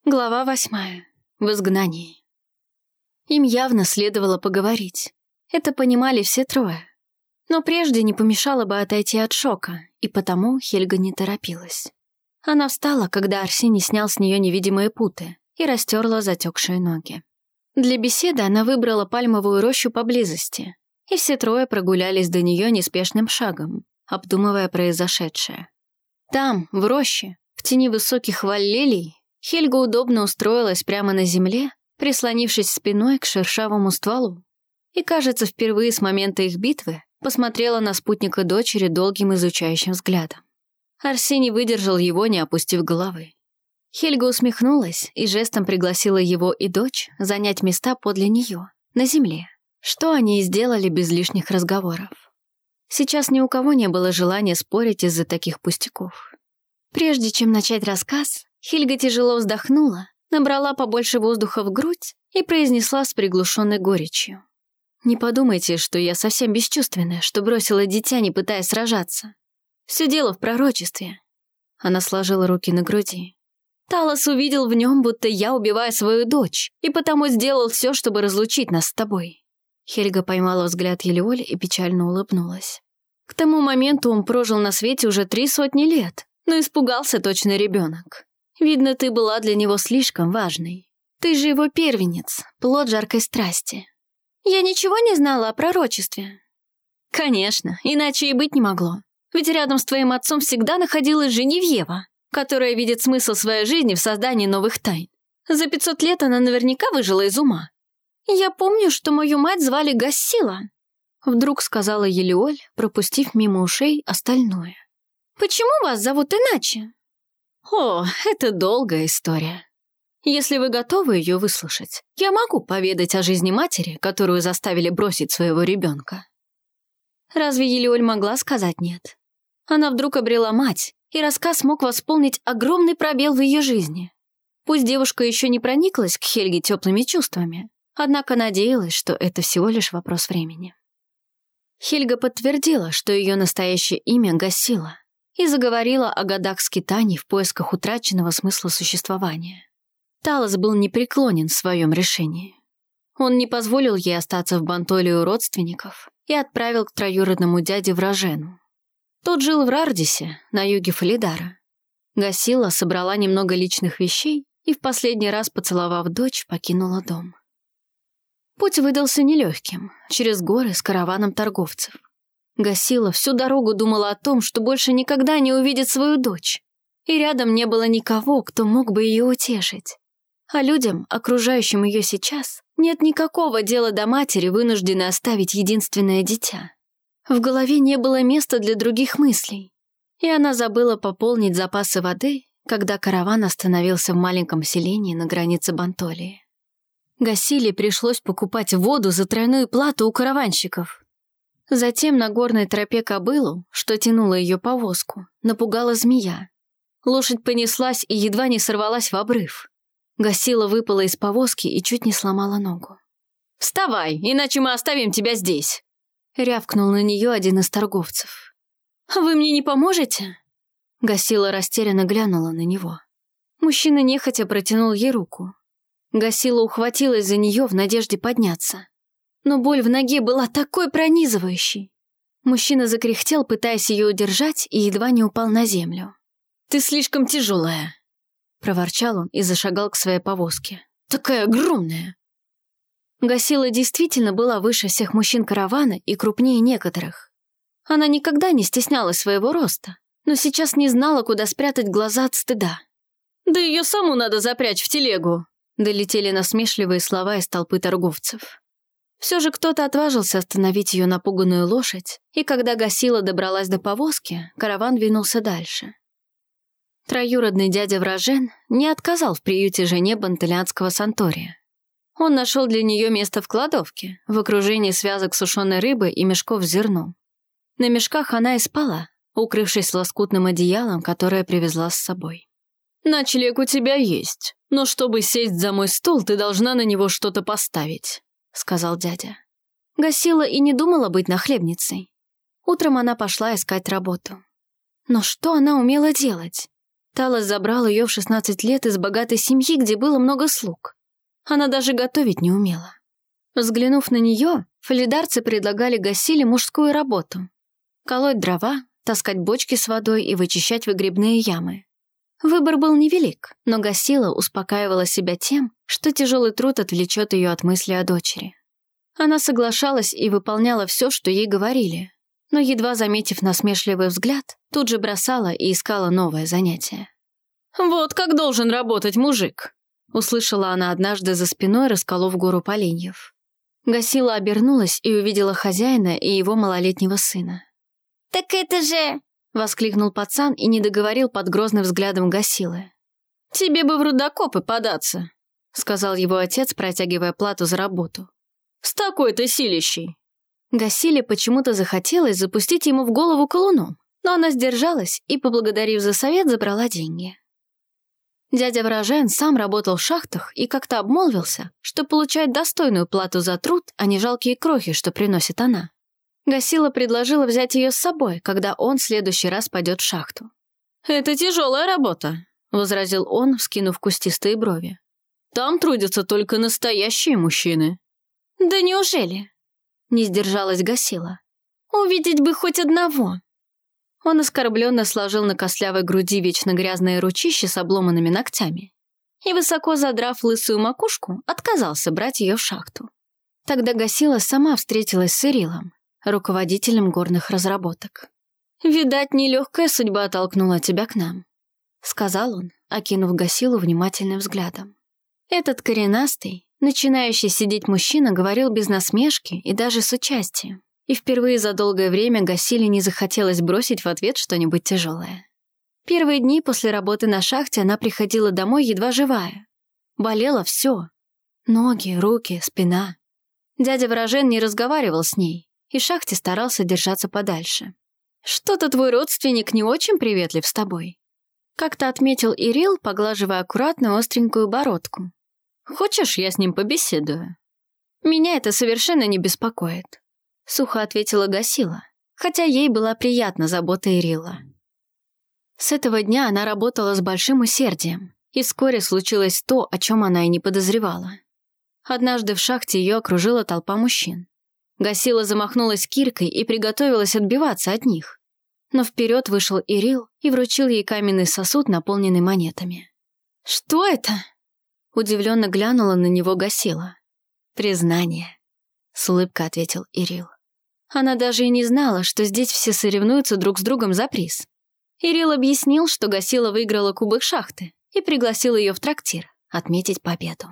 Глава 8. В изгнании. Им явно следовало поговорить. Это понимали все трое. Но прежде не помешало бы отойти от шока, и потому Хельга не торопилась. Она встала, когда Арсений снял с нее невидимые путы и растерла затекшие ноги. Для беседы она выбрала пальмовую рощу поблизости, и все трое прогулялись до нее неспешным шагом, обдумывая произошедшее. Там, в роще, в тени высоких валлелий, Хельга удобно устроилась прямо на земле, прислонившись спиной к шершавому стволу. И, кажется, впервые с момента их битвы посмотрела на спутника дочери долгим изучающим взглядом. Арсений выдержал его, не опустив головы. Хельга усмехнулась и жестом пригласила его и дочь занять места подле нее, на земле, что они и сделали без лишних разговоров. Сейчас ни у кого не было желания спорить из-за таких пустяков. Прежде чем начать рассказ, Хельга тяжело вздохнула, набрала побольше воздуха в грудь и произнесла с приглушенной горечью. «Не подумайте, что я совсем бесчувственная, что бросила дитя, не пытаясь сражаться. Все дело в пророчестве». Она сложила руки на груди. «Талос увидел в нем, будто я убиваю свою дочь, и потому сделал все, чтобы разлучить нас с тобой». Хельга поймала взгляд Елеоли и печально улыбнулась. «К тому моменту он прожил на свете уже 300 лет, но испугался точно ребенок. Видно, ты была для него слишком важной. Ты же его первенец, плод жаркой страсти». «Я ничего не знала о пророчестве?» «Конечно, иначе и быть не могло. Ведь рядом с твоим отцом всегда находилась Женевьева, которая видит смысл своей жизни в создании новых тайн. За 500 лет она наверняка выжила из ума». «Я помню, что мою мать звали Гассила», — вдруг сказала Елеоль, пропустив мимо ушей остальное. «Почему вас зовут иначе?» «О, это долгая история. Если вы готовы ее выслушать, я могу поведать о жизни матери, которую заставили бросить своего ребенка». Разве Елеоль могла сказать нет? Она вдруг обрела мать, и рассказ мог восполнить огромный пробел в ее жизни. Пусть девушка еще не прониклась к Хельге теплыми чувствами, однако надеялась, что это всего лишь вопрос времени. Хельга подтвердила, что ее настоящее имя Гассила, и заговорила о годах скитаний в поисках утраченного смысла существования. Талос был непреклонен в своем решении. Он не позволил ей остаться в Бантолии у родственников и отправил к троюродному дяде в Ражену. Тот жил в Рардисе, на юге Фалидара. Гассила собрала немного личных вещей и в последний раз, поцеловав дочь, покинула дом. Путь выдался нелегким, через горы с караваном торговцев. Гассила всю дорогу думала о том, что больше никогда не увидит свою дочь, и рядом не было никого, кто мог бы ее утешить. А людям, окружающим ее сейчас, нет никакого дела до матери, вынужденной оставить единственное дитя. В голове не было места для других мыслей, и она забыла пополнить запасы воды, когда караван остановился в маленьком селении на границе Бантолии. Гассиле пришлось покупать воду за тройную плату у караванщиков. Затем на горной тропе кобылу, что тянула ее повозку, напугала змея. Лошадь понеслась и едва не сорвалась в обрыв. Гассила выпала из повозки и чуть не сломала ногу. «Вставай, иначе мы оставим тебя здесь!» — рявкнул на нее один из торговцев. «Вы мне не поможете?» Гассила растерянно глянула на него. Мужчина нехотя протянул ей руку. Гассила ухватилась за нее в надежде подняться. Но боль в ноге была такой пронизывающей. Мужчина закряхтел, пытаясь ее удержать, и едва не упал на землю. «Ты слишком тяжелая», — проворчал он и зашагал к своей повозке. «Такая огромная!» Гассила действительно была выше всех мужчин каравана и крупнее некоторых. Она никогда не стеснялась своего роста, но сейчас не знала, куда спрятать глаза от стыда. «Да ее саму надо запрячь в телегу», — долетели насмешливые слова из толпы торговцев. Все же кто-то отважился остановить ее напуганную лошадь, и когда Гассила добралась до повозки, караван двинулся дальше. Троюродный дядя Вражен не отказал в приюте жене бантолианского Сантория. Он нашел для нее место в кладовке, в окружении связок сушеной рыбы и мешков с зерном. На мешках она и спала, укрывшись лоскутным одеялом, которое привезла с собой. «Ночлег у тебя есть, но чтобы сесть за мой стол, ты должна на него что-то поставить», — сказал дядя. Гассила и не думала быть нахлебницей. Утром она пошла искать работу. Но что она умела делать? Талос забрал ее в 16 лет из богатой семьи, где было много слуг. Она даже готовить не умела. Взглянув на нее, фалидарцы предлагали Гассиле мужскую работу. Колоть дрова, таскать бочки с водой и вычищать выгребные ямы. Выбор был невелик, но Гассила успокаивала себя тем, что тяжелый труд отвлечет ее от мысли о дочери. Она соглашалась и выполняла все, что ей говорили, но, едва заметив насмешливый взгляд, тут же бросала и искала новое занятие. «Вот как должен работать мужик!» — услышала она однажды за спиной, расколов гору поленьев. Гассила обернулась и увидела хозяина и его малолетнего сына. «Так это же...» — воскликнул пацан и не договорил под грозным взглядом Гассилы. «Тебе бы в рудокопы податься», — сказал его отец, протягивая плату за работу. «С такой-то силищей». Гассиле почему-то захотелось запустить ему в голову колуном, но она сдержалась и, поблагодарив за совет, забрала деньги. Дядя Вражен сам работал в шахтах и как-то обмолвился, что получает достойную плату за труд, а не жалкие крохи, что приносит она. Гассила предложила взять ее с собой, когда он в следующий раз пойдет в шахту. «Это тяжелая работа», — возразил он, вскинув кустистые брови. «Там трудятся только настоящие мужчины». «Да неужели?» — не сдержалась Гассила. «Увидеть бы хоть одного». Он оскорбленно сложил на костлявой груди вечно грязные ручища с обломанными ногтями и, высоко задрав лысую макушку, отказался брать ее в шахту. Тогда Гассила сама встретилась с Ирилом, руководителем горных разработок. «Видать, нелегкая судьба толкнула тебя к нам», — сказал он, окинув Гассилу внимательным взглядом. Этот коренастый, начинающий сидеть мужчина говорил без насмешки и даже с участием. И впервые за долгое время Гассиле не захотелось бросить в ответ что-нибудь тяжелое. Первые дни после работы на шахте она приходила домой едва живая. Болело все: ноги, руки, спина. Дядя Вражен не разговаривал с ней, и в шахте старался держаться подальше. «Что-то твой родственник не очень приветлив с тобой», — как-то отметил Ирил, поглаживая аккуратную остренькую бородку. «Хочешь, я с ним побеседую?» «Меня это совершенно не беспокоит», — сухо ответила Гассила, хотя ей была приятна забота Ирила. С этого дня она работала с большим усердием, и вскоре случилось то, о чем она и не подозревала. Однажды в шахте ее окружила толпа мужчин. Гассила замахнулась киркой и приготовилась отбиваться от них. Но вперед вышел Ирил и вручил ей каменный сосуд, наполненный монетами. «Что это?» — удивленно глянула на него Гассила. «Признание», — с улыбкой ответил Ирил. Она даже и не знала, что здесь все соревнуются друг с другом за приз. Ирил объяснил, что Гассила выиграла кубок шахты и пригласил ее в трактир отметить победу.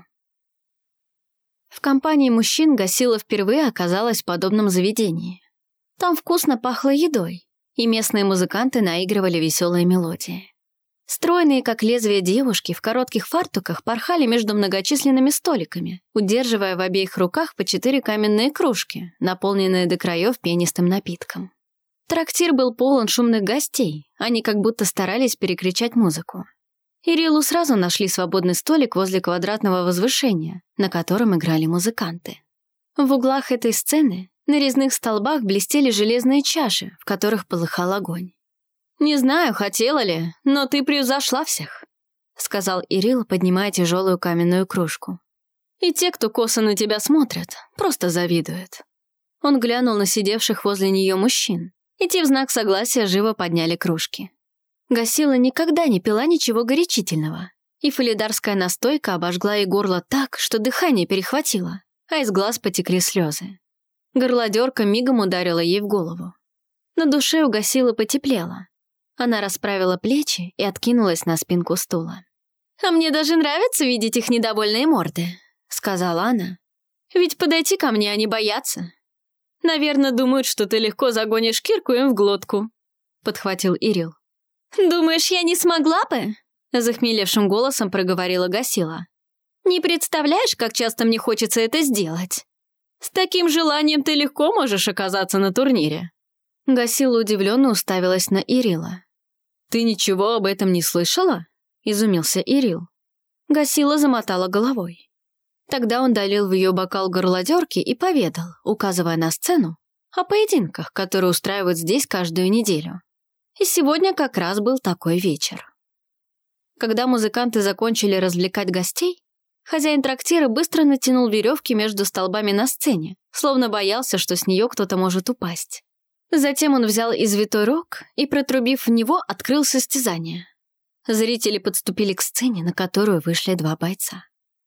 В компании мужчин Гассила впервые оказалась в подобном заведении. Там вкусно пахло едой, и местные музыканты наигрывали веселые мелодии. Стройные, как лезвие девушки, в коротких фартуках порхали между многочисленными столиками, удерживая в обеих руках по 4 каменные кружки, наполненные до краев пенистым напитком. Трактир был полон шумных гостей, они как будто старались перекричать музыку. Ирилу сразу нашли свободный столик возле квадратного возвышения, на котором играли музыканты. В углах этой сцены на резных столбах блестели железные чаши, в которых полыхал огонь. «Не знаю, хотела ли, но ты превзошла всех», — сказал Ирил, поднимая тяжелую каменную кружку. «И те, кто косо на тебя смотрят, просто завидуют». Он глянул на сидевших возле нее мужчин, и те в знак согласия живо подняли кружки. Гассила никогда не пила ничего горячительного, и фалидарская настойка обожгла ей горло так, что дыхание перехватило, а из глаз потекли слезы. Горлодерка мигом ударила ей в голову. На душе у Гассилы потеплело. Она расправила плечи и откинулась на спинку стула. «А мне даже нравится видеть их недовольные морды», — сказала она. «Ведь подойти ко мне они боятся. Наверное, думают, что ты легко загонишь кирку им в глотку», — подхватил Ирил. «Думаешь, я не смогла бы?» — захмелевшим голосом проговорила Гассила. «Не представляешь, как часто мне хочется это сделать. С таким желанием ты легко можешь оказаться на турнире». Гассила удивленно уставилась на Ирила. «Ты ничего об этом не слышала?» — изумился Ирил. Гассила замотала головой. Тогда он долил в ее бокал горлодерки и поведал, указывая на сцену, о поединках, которые устраивают здесь каждую неделю. И сегодня как раз был такой вечер. Когда музыканты закончили развлекать гостей, хозяин трактира быстро натянул веревки между столбами на сцене, словно боялся, что с нее кто-то может упасть. Затем он взял извитой рог и, протрубив в него, открыл состязание. Зрители подступили к сцене, на которую вышли 2 бойца.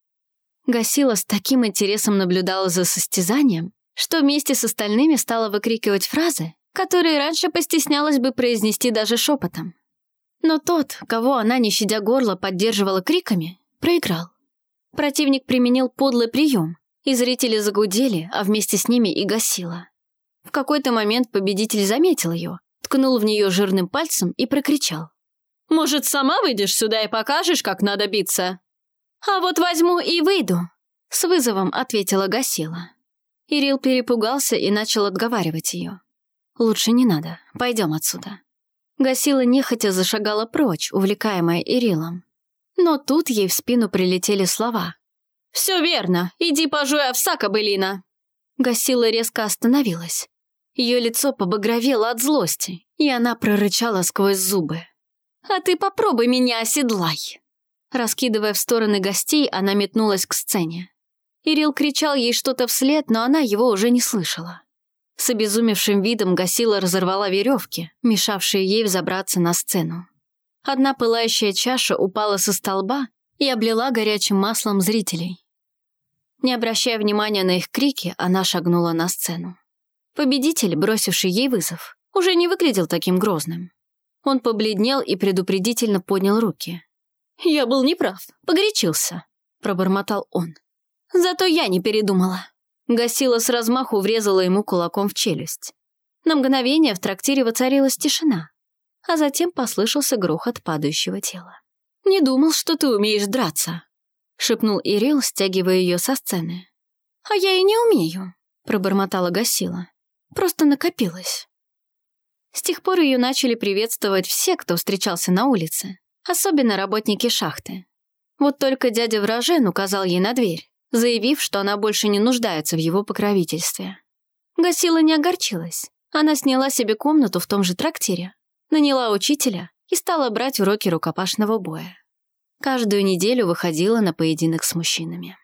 Гасила с таким интересом наблюдала за состязанием, что вместе с остальными стала выкрикивать фразы, которые раньше постеснялась бы произнести даже шепотом. Но тот, кого она, не щадя горла, поддерживала криками, проиграл. Противник применил подлый прием, и зрители загудели, а вместе с ними и Гасила. В какой-то момент победитель заметил ее, ткнул в нее жирным пальцем и прокричал: «Может, сама выйдешь сюда и покажешь, как надо биться?» «А вот возьму и выйду», — с вызовом ответила Гасила. Ирил перепугался и начал отговаривать ее. «Лучше не надо, пойдем отсюда». Гасила нехотя зашагала прочь, увлекаемая Ирилом. Но тут ей в спину прилетели слова. «Все верно, иди пожуй овса, кобылина!» Гасила резко остановилась. Ее лицо побагровело от злости, и она прорычала сквозь зубы: «А ты попробуй меня оседлай!» Раскидывая в стороны гостей, она метнулась к сцене. Ирил кричал ей что-то вслед, но она его уже не слышала. С обезумевшим видом Гасила разорвала веревки, мешавшие ей взобраться на сцену. Одна пылающая чаша упала со столба и облила горячим маслом зрителей. Не обращая внимания на их крики, она шагнула на сцену. Победитель, бросивший ей вызов, уже не выглядел таким грозным. Он побледнел и предупредительно поднял руки. «Я был неправ, погорячился», — пробормотал он. «Зато я не передумала». Гасила с размаху врезала ему кулаком в челюсть. На мгновение в трактире воцарилась тишина, а затем послышался грохот падающего тела. «Не думал, что ты умеешь драться», — шепнул Ирил, стягивая ее со сцены. «А я и не умею», — пробормотала Гасила. «Просто накопилось». С тех пор ее начали приветствовать все, кто встречался на улице, особенно работники шахты. Вот только дядя Вражен указал ей на дверь, заявив, что она больше не нуждается в его покровительстве. Гасила не огорчилась. Она сняла себе комнату в том же трактире, наняла учителя и стала брать уроки рукопашного боя. Каждую неделю выходила на поединок с мужчинами.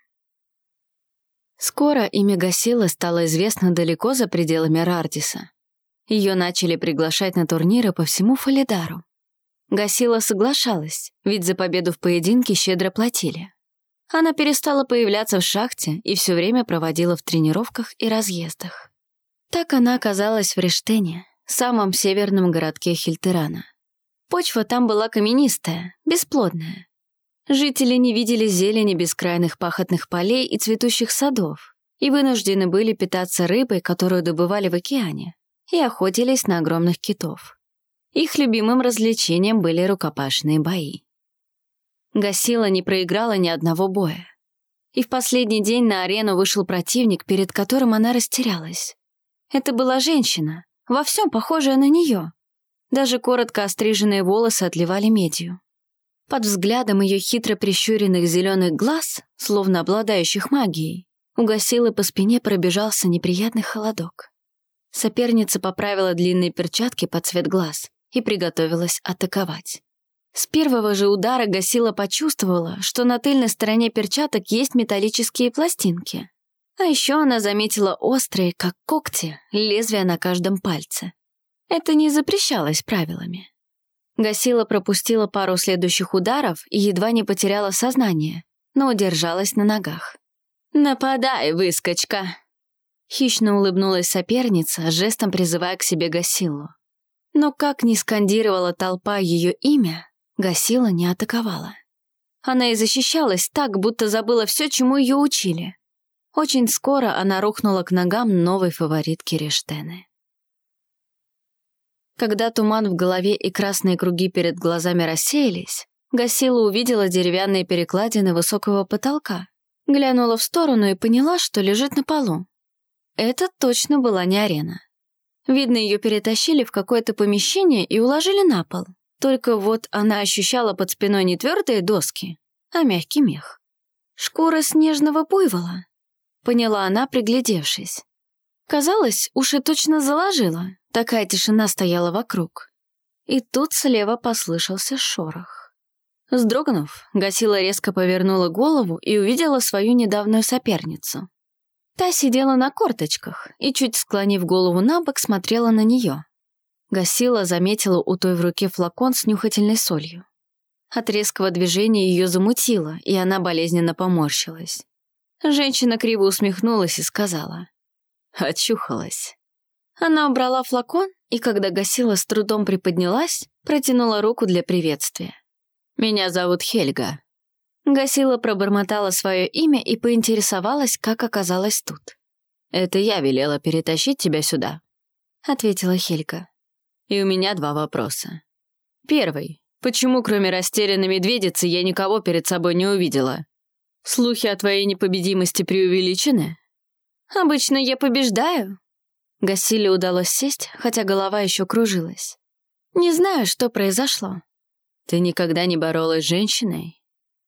Скоро имя Гасилы стало известно далеко за пределами Рардиса. Ее начали приглашать на турниры по всему Фалидару. Гасила соглашалась, ведь за победу в поединке щедро платили. Она перестала появляться в шахте и все время проводила в тренировках и разъездах. Так она оказалась в Рештене, самом северном городке Хильтерана. Почва там была каменистая, бесплодная. Жители не видели зелени бескрайных пахотных полей и цветущих садов и вынуждены были питаться рыбой, которую добывали в океане, и охотились на огромных китов. Их любимым развлечением были рукопашные бои. Гасила не проиграла ни одного боя. И в последний день на арену вышел противник, перед которым она растерялась. Это была женщина, во всем похожая на нее. Даже коротко остриженные волосы отливали медью. Под взглядом ее хитро прищуренных зеленых глаз, словно обладающих магией, у Гасилы по спине пробежался неприятный холодок. Соперница поправила длинные перчатки под цвет глаз и приготовилась атаковать. С первого же удара Гасила почувствовала, что на тыльной стороне перчаток есть металлические пластинки. А еще она заметила острые, как когти, лезвия на каждом пальце. Это не запрещалось правилами. Гасила пропустила пару следующих ударов и едва не потеряла сознание, но удержалась на ногах. «Нападай, выскочка!» Хищно улыбнулась соперница, жестом призывая к себе Гасилу. Но как ни скандировала толпа ее имя, Гасила не атаковала. Она и защищалась так, будто забыла все, чему ее учили. Очень скоро она рухнула к ногам новой фаворитки Рештены. Когда туман в голове и красные круги перед глазами рассеялись, Гасила увидела деревянные перекладины высокого потолка, глянула в сторону и поняла, что лежит на полу. Это точно была не арена. Видно, ее перетащили в какое-то помещение и уложили на пол. Только вот она ощущала под спиной не твердые доски, а мягкий мех. «Шкура снежного буйвола», — поняла она, приглядевшись. Казалось, уши точно заложила, такая тишина стояла вокруг. И тут слева послышался шорох. Вздрогнув, Гасила резко повернула голову и увидела свою недавнюю соперницу. Та сидела на корточках и, чуть склонив голову на бок, смотрела на нее. Гасила заметила у той в руке флакон с нюхательной солью. От резкого движения ее замутило, и она болезненно поморщилась. Женщина криво усмехнулась и сказала: «Очухалась». Она убрала флакон, и когда Гасила с трудом приподнялась, протянула руку для приветствия. «Меня зовут Хельга». Гасила пробормотала свое имя и поинтересовалась, как оказалась тут. «Это я велела перетащить тебя сюда», — ответила Хельга. «И у меня 2 вопроса. Первый. Почему, кроме растерянной медведицы, я никого перед собой не увидела? Слухи о твоей непобедимости преувеличены?» «Обычно я побеждаю». Гасиле удалось сесть, хотя голова еще кружилась. «Не знаю, что произошло». «Ты никогда не боролась с женщиной?»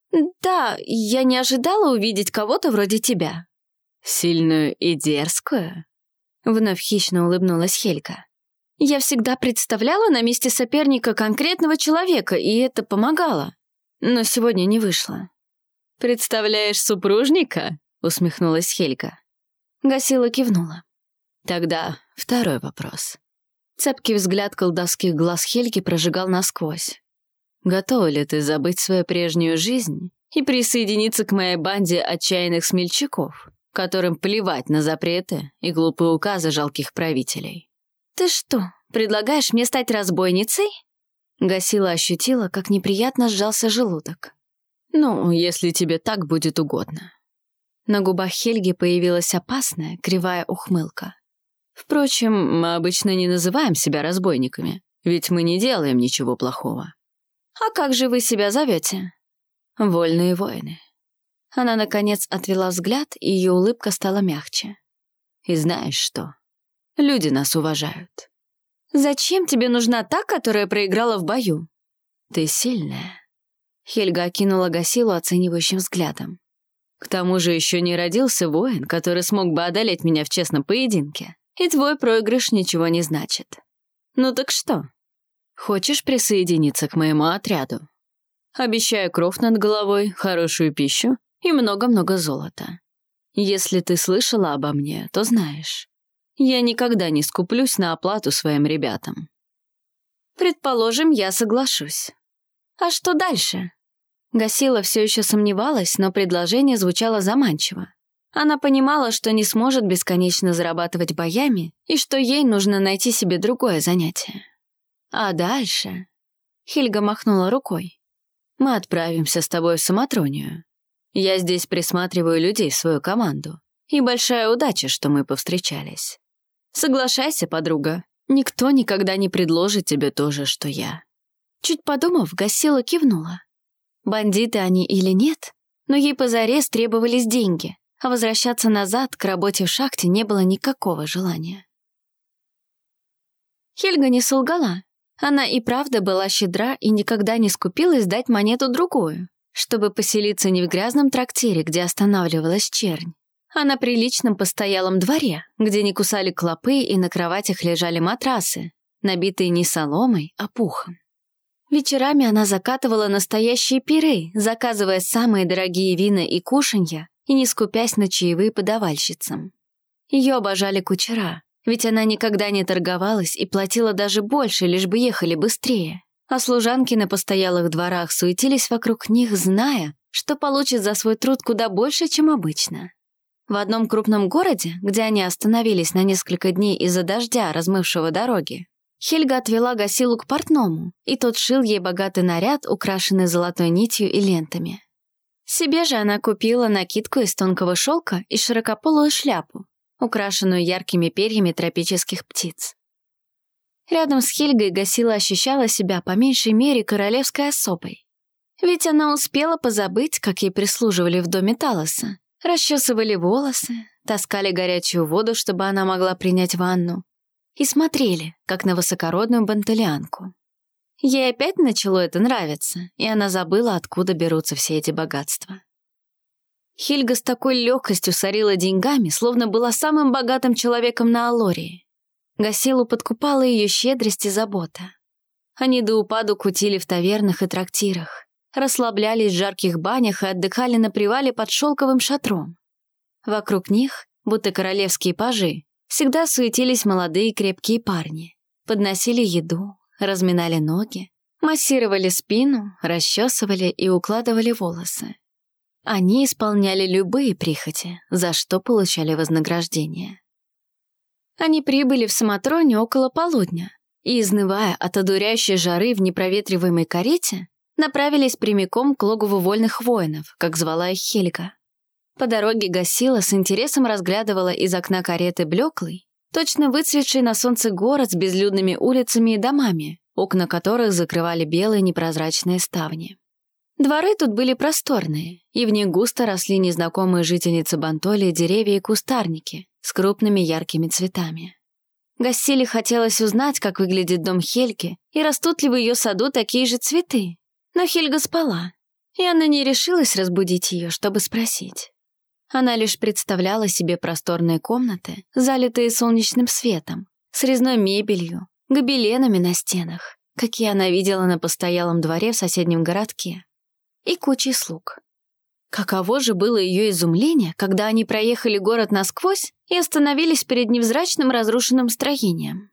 «Да, я не ожидала увидеть кого-то вроде тебя». «Сильную и дерзкую?» Вновь хищно улыбнулась Хельга. «Я всегда представляла на месте соперника конкретного человека, и это помогало. Но сегодня не вышло». «Представляешь супружника?» — усмехнулась Хельга. Гасила кивнула. «Тогда 2 вопрос». Цепкий взгляд колдовских глаз Хельги прожигал насквозь. «Готова ли ты забыть свою прежнюю жизнь и присоединиться к моей банде отчаянных смельчаков, которым плевать на запреты и глупые указы жалких правителей?» «Ты что, предлагаешь мне стать разбойницей?» Гасила ощутила, как неприятно сжался желудок. «Ну, если тебе так будет угодно». На губах Хельги появилась опасная, кривая ухмылка. «Впрочем, мы обычно не называем себя разбойниками, ведь мы не делаем ничего плохого». «А как же вы себя зовете?» «Вольные воины». Она, наконец, отвела взгляд, и ее улыбка стала мягче. «И знаешь что? Люди нас уважают». «Зачем тебе нужна та, которая проиграла в бою?» «Ты сильная». Хельга окинула Гасилу оценивающим взглядом. «К тому же еще не родился воин, который смог бы одолеть меня в честном поединке, и твой проигрыш ничего не значит. Ну так что? Хочешь присоединиться к моему отряду? Обещаю кров над головой, хорошую пищу и много-много золота. Если ты слышала обо мне, то знаешь. Я никогда не скуплюсь на оплату своим ребятам». «Предположим, я соглашусь. А что дальше?» Гасила все еще сомневалась, но предложение звучало заманчиво. Она понимала, что не сможет бесконечно зарабатывать боями и что ей нужно найти себе другое занятие. «А дальше?» Хельга махнула рукой. «Мы отправимся с тобой в Самотронию. Я здесь присматриваю людей в свою команду, и большая удача, что мы повстречались. Соглашайся, подруга, никто никогда не предложит тебе то же, что я». Чуть подумав, Гасила кивнула. Бандиты они или нет, но ей позарез требовались деньги, а возвращаться назад к работе в шахте не было никакого желания. Хельга не солгала. Она и правда была щедра и никогда не скупилась дать монету-другую, чтобы поселиться не в грязном трактире, где останавливалась чернь, а на приличном постоялом дворе, где не кусали клопы и на кроватях лежали матрасы, набитые не соломой, а пухом. Вечерами она закатывала настоящие пиры, заказывая самые дорогие вина и кушанья и не скупясь на чаевые подавальщицам. Ее обожали кучера, ведь она никогда не торговалась и платила даже больше, лишь бы ехали быстрее. А служанки на постоялых дворах суетились вокруг них, зная, что получат за свой труд куда больше, чем обычно. В одном крупном городе, где они остановились на несколько дней из-за дождя, размывшего дороги, Хельга отвела Гасилу к портному, и тот шил ей богатый наряд, украшенный золотой нитью и лентами. Себе же она купила накидку из тонкого шелка и широкополую шляпу, украшенную яркими перьями тропических птиц. Рядом с Хельгой Гасила ощущала себя по меньшей мере королевской особой. Ведь она успела позабыть, как ей прислуживали в доме Талоса, расчесывали волосы, таскали горячую воду, чтобы она могла принять ванну, и смотрели, как на высокородную банталианку. Ей опять начало это нравиться, и она забыла, откуда берутся все эти богатства. Хельга с такой легкостью сорила деньгами, словно была самым богатым человеком на Алории. Гасилу подкупала ее щедрость и забота. Они до упаду кутили в тавернах и трактирах, расслаблялись в жарких банях и отдыхали на привале под шелковым шатром. Вокруг них, будто королевские пажи, всегда суетились молодые крепкие парни. Подносили еду, разминали ноги, массировали спину, расчесывали и укладывали волосы. Они исполняли любые прихоти, за что получали вознаграждение. Они прибыли в Самотроне около полудня и, изнывая от одуряющей жары в непроветриваемой карете, направились прямиком к логову вольных воинов, как звала их Хельга. По дороге Гассила с интересом разглядывала из окна кареты блеклый, точно выцветший на солнце город с безлюдными улицами и домами, окна которых закрывали белые непрозрачные ставни. Дворы тут были просторные, и в них густо росли незнакомые жительницы Бантолии деревья и кустарники с крупными яркими цветами. Гассиле хотелось узнать, как выглядит дом Хельги и растут ли в ее саду такие же цветы. Но Хельга спала, и она не решилась разбудить ее, чтобы спросить. Она лишь представляла себе просторные комнаты, залитые солнечным светом, с резной мебелью, гобеленами на стенах, какие она видела на постоялом дворе в соседнем городке, и кучей слуг. Каково же было ее изумление, когда они проехали город насквозь и остановились перед невзрачным разрушенным строением.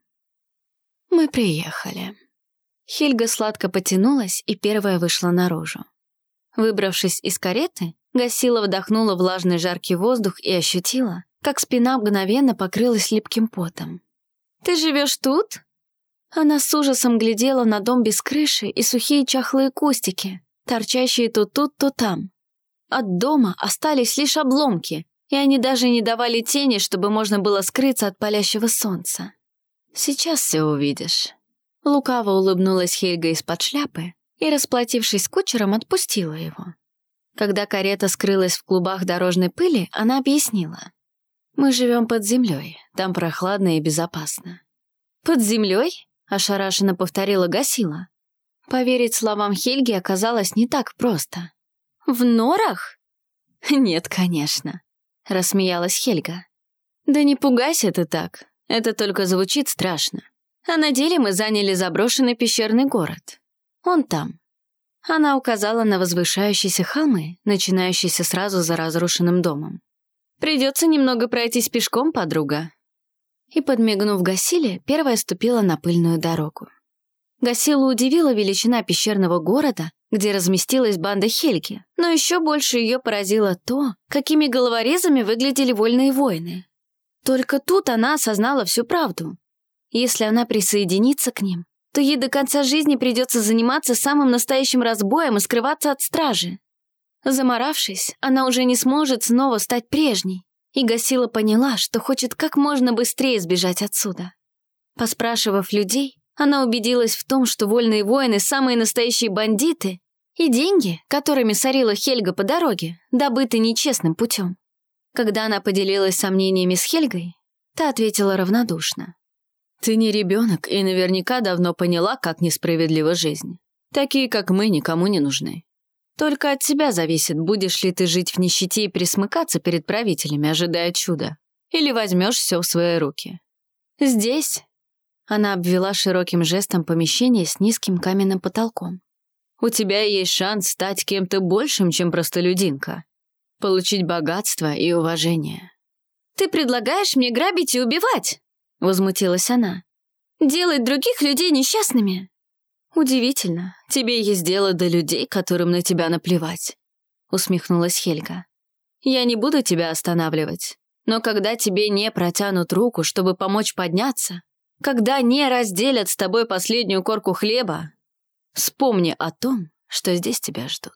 «Мы приехали». Хельга сладко потянулась и первая вышла наружу. Выбравшись из кареты, Гассила вдохнула влажный жаркий воздух и ощутила, как спина мгновенно покрылась липким потом. «Ты живешь тут?» Она с ужасом глядела на дом без крыши и сухие чахлые кустики, торчащие то тут, то там. От дома остались лишь обломки, и они даже не давали тени, чтобы можно было скрыться от палящего солнца. «Сейчас все увидишь». Лукаво улыбнулась Хельга из-под шляпы и, расплатившись с кучером, отпустила его. Когда карета скрылась в клубах дорожной пыли, она объяснила. «Мы живем под землей, там прохладно и безопасно». «Под землей?» — ошарашенно повторила Гассила. Поверить словам Хельги оказалось не так просто. «В норах?» «Нет, конечно», — рассмеялась Хельга. «Да не пугайся ты так, это только звучит страшно. А на деле мы заняли заброшенный пещерный город. Он там». Она указала на возвышающиеся холмы, начинающиеся сразу за разрушенным домом. «Придется немного пройтись пешком, подруга». И, подмигнув Гассиле, первая ступила на пыльную дорогу. Гассилу удивила величина пещерного города, где разместилась банда Хельги, но еще больше ее поразило то, какими головорезами выглядели вольные воины. Только тут она осознала всю правду. Если она присоединится к ним, то ей до конца жизни придется заниматься самым настоящим разбоем и скрываться от стражи. Заморавшись, она уже не сможет снова стать прежней, и Гассила поняла, что хочет как можно быстрее сбежать отсюда. Поспрашивав людей, она убедилась в том, что вольные воины — самые настоящие бандиты, и деньги, которыми сорила Хельга по дороге, добыты нечестным путем. Когда она поделилась сомнениями с Хельгой, та ответила равнодушно. «Ты не ребенок и наверняка давно поняла, как несправедлива жизнь. Такие, как мы, никому не нужны. Только от тебя зависит, будешь ли ты жить в нищете и присмыкаться перед правителями, ожидая чуда, или возьмешь все в свои руки. Здесь...» Она обвела широким жестом помещение с низким каменным потолком. «У тебя есть шанс стать кем-то большим, чем простолюдинка. Получить богатство и уважение». «Ты предлагаешь мне грабить и убивать?» — возмутилась она. «Делать других людей несчастными?» «Удивительно, тебе есть дело до людей, которым на тебя наплевать», — усмехнулась Хельга. «Я не буду тебя останавливать, но когда тебе не протянут руку, чтобы помочь подняться, когда не разделят с тобой последнюю корку хлеба, вспомни о том, что здесь тебя ждут».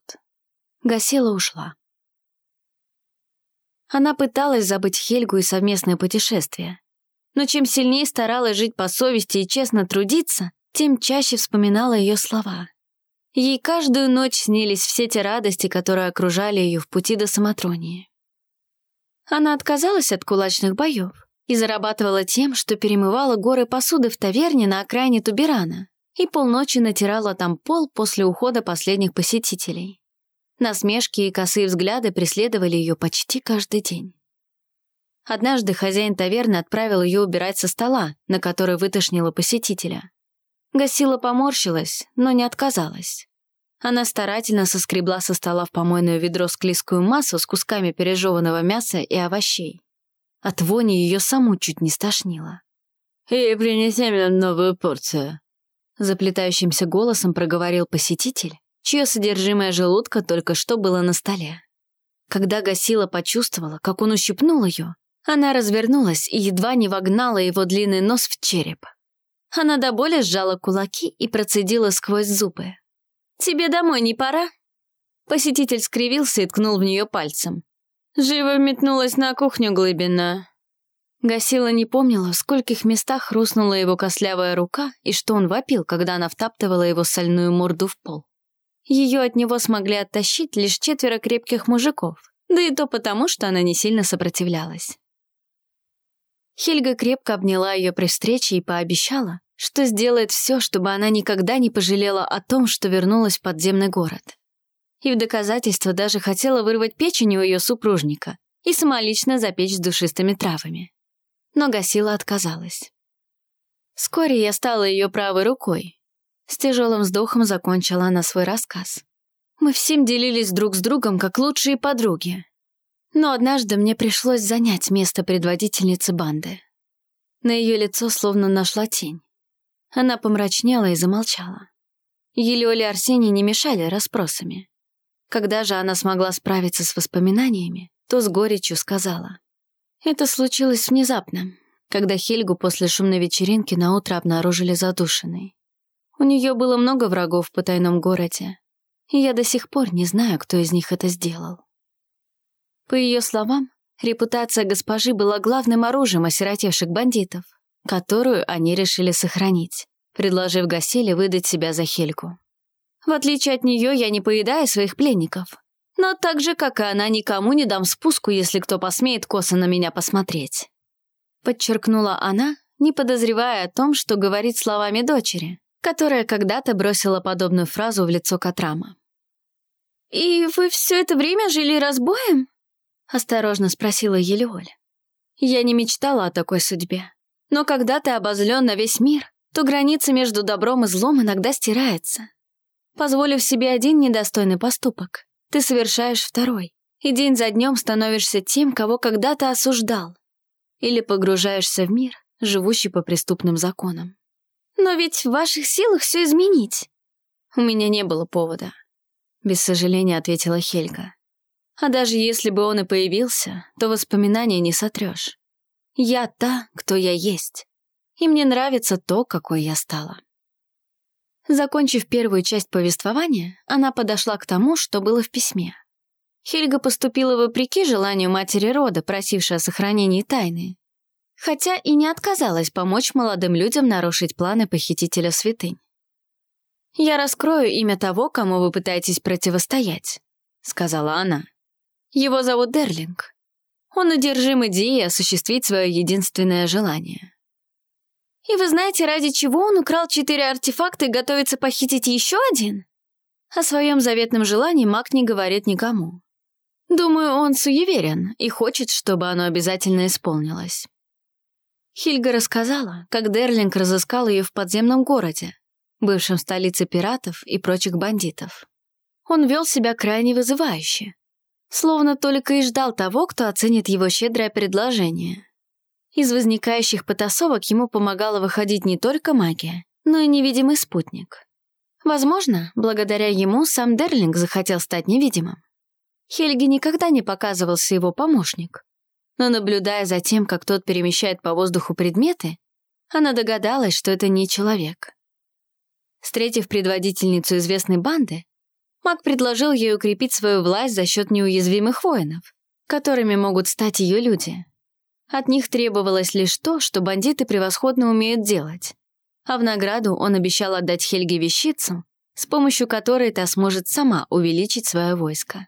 Гассила ушла. Она пыталась забыть Хельгу и совместное путешествие, но чем сильнее старалась жить по совести и честно трудиться, тем чаще вспоминала ее слова. Ей каждую ночь снились все те радости, которые окружали ее в пути до Самотронии. Она отказалась от кулачных боев и зарабатывала тем, что перемывала горы посуды в таверне на окраине Туберана и полночи натирала там пол после ухода последних посетителей. Насмешки и косые взгляды преследовали ее почти каждый день. Однажды хозяин таверны отправил ее убирать со стола, на который вытошнило посетителя. Гассила поморщилась, но не отказалась. Она старательно соскребла со стола в помойное ведро склизкую массу с кусками пережеванного мяса и овощей. От вони ее саму чуть не стошнило. «И принесем нам новую порцию», — заплетающимся голосом проговорил посетитель, чье содержимое желудка только что было на столе. Когда Гасила почувствовала, как он ущипнул ее, она развернулась и едва не вогнала его длинный нос в череп. Она до боли сжала кулаки и процедила сквозь зубы. «Тебе домой не пора?» Посетитель скривился и ткнул в нее пальцем. Живо метнулась на кухню Глыбина. Гасила не помнила, в скольких местах хрустнула его костлявая рука и что он вопил, когда она втаптывала его сальную морду в пол. Ее от него смогли оттащить лишь 4 крепких мужиков, да и то потому, что она не сильно сопротивлялась. Хельга крепко обняла ее при встрече и пообещала, что сделает все, чтобы она никогда не пожалела о том, что вернулась в подземный город. И в доказательство даже хотела вырвать печень у ее супружника и самолично запечь с душистыми травами. Но Гасила отказалась. Вскоре я стала ее правой рукой. С тяжелым вздохом закончила она свой рассказ. Мы всем делились друг с другом как лучшие подруги. Но однажды мне пришлось занять место предводительницы банды. На ее лицо словно нашла тень. Она помрачнела и замолчала. Елеоль и Арсений не мешали расспросами. Когда же она смогла справиться с воспоминаниями, то с горечью сказала. Это случилось внезапно, когда Хельгу после шумной вечеринки наутро обнаружили задушенной. У нее было много врагов в потайном городе, и я до сих пор не знаю, кто из них это сделал. По ее словам, репутация госпожи была главным оружием осиротевших бандитов, которую они решили сохранить, предложив Гаселе выдать себя за Хельгу. В отличие от нее, я не поедаю своих пленников, но так же, как и она, никому не дам спуску, если кто посмеет косо на меня посмотреть. Подчеркнула она, не подозревая о том, что говорит словами дочери, которая когда-то бросила подобную фразу в лицо Катрама. «И вы все это время жили разбоем?» — осторожно спросила Елеоль. Я не мечтала о такой судьбе. Но когда ты обозлен на весь мир, то граница между добром и злом иногда стирается. Позволив себе один недостойный поступок, ты совершаешь второй, и день за днем становишься тем, кого когда-то осуждал. Или погружаешься в мир, живущий по преступным законам. Но ведь в ваших силах все изменить. У меня не было повода, без сожаления ответила Хельга. А даже если бы он и появился, то воспоминания не сотрешь. Я та, кто я есть, и мне нравится то, какой я стала. Закончив первую часть повествования, она подошла к тому, что было в письме. Хельга поступила вопреки желанию матери рода, просившей о сохранении тайны, хотя и не отказалась помочь молодым людям нарушить планы похитителя святынь. «Я раскрою имя того, кому вы пытаетесь противостоять», — сказала она. «Его зовут Дерлинг. Он одержим идеей осуществить свое единственное желание». «И вы знаете, ради чего он украл 4 артефакта и готовится похитить еще один?» О своем заветном желании маг не говорит никому. Думаю, он суеверен и хочет, чтобы оно обязательно исполнилось. Хельга рассказала, как Дерлинг разыскал ее в подземном городе, бывшем столице пиратов и прочих бандитов. Он вел себя крайне вызывающе, словно только и ждал того, кто оценит его щедрое предложение. Из возникающих потасовок ему помогала выходить не только магия, но и невидимый спутник. Возможно, благодаря ему сам Дерлинг захотел стать невидимым. Хельге никогда не показывался его помощник, но, наблюдая за тем, как тот перемещает по воздуху предметы, она догадалась, что это не человек. Встретив предводительницу известной банды, маг предложил ей укрепить свою власть за счет неуязвимых воинов, которыми могут стать ее люди. От них требовалось лишь то, что бандиты превосходно умеют делать, а в награду он обещал отдать Хельге вещицу, с помощью которой та сможет сама увеличить свое войско.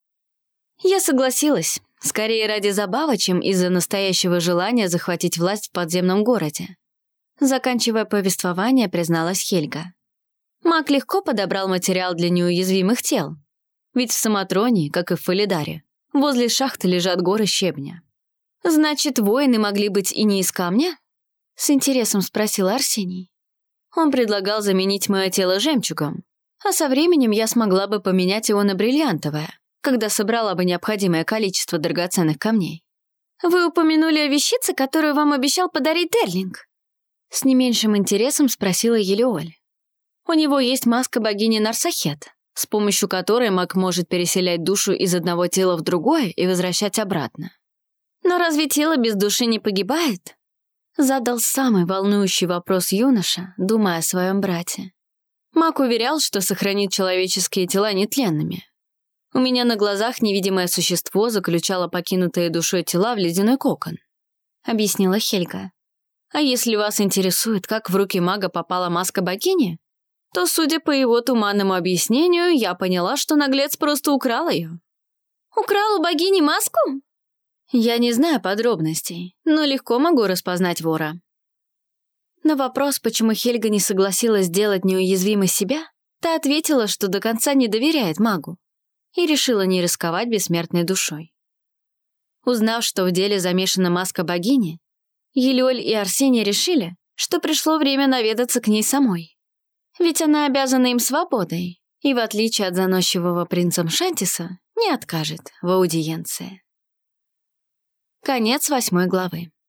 Я согласилась, скорее ради забавы, чем из-за настоящего желания захватить власть в подземном городе. Заканчивая повествование, призналась Хельга. Маг легко подобрал материал для неуязвимых тел, ведь в Самотроне, как и в Фалидаре, возле шахты лежат горы щебня. «Значит, воины могли быть и не из камня?» — с интересом спросил Арсений. Он предлагал заменить мое тело жемчугом, А со временем я смогла бы поменять его на бриллиантовое, когда собрала бы необходимое количество драгоценных камней. Вы упомянули о вещице, которую вам обещал подарить Дерлинг. С не меньшим интересом спросила Елеоль. У него есть маска богини Нарсахет, с помощью которой маг может переселять душу из одного тела в другое и возвращать обратно. Но разве тело без души не погибает? Задал самый волнующий вопрос юноша, думая о своем брате. Маг уверял, что сохранит человеческие тела нетленными. У меня на глазах невидимое существо заключало покинутые душой тела в ледяной кокон, объяснила Хельга. А если вас интересует, как в руки мага попала маска богини, то, судя по его туманному объяснению, я поняла, что наглец просто украл ее. Украл у богини маску? Я не знаю подробностей, но легко могу распознать вора. На вопрос, почему Хельга не согласилась сделать неуязвимой себя, та ответила, что до конца не доверяет магу и решила не рисковать бессмертной душой. Узнав, что в деле замешана маска богини, Елеоль и Арсений решили, что пришло время наведаться к ней самой. Ведь она обязана им свободой и, в отличие от заносчивого принца Мшантиса, не откажет в аудиенции. Конец 8 главы.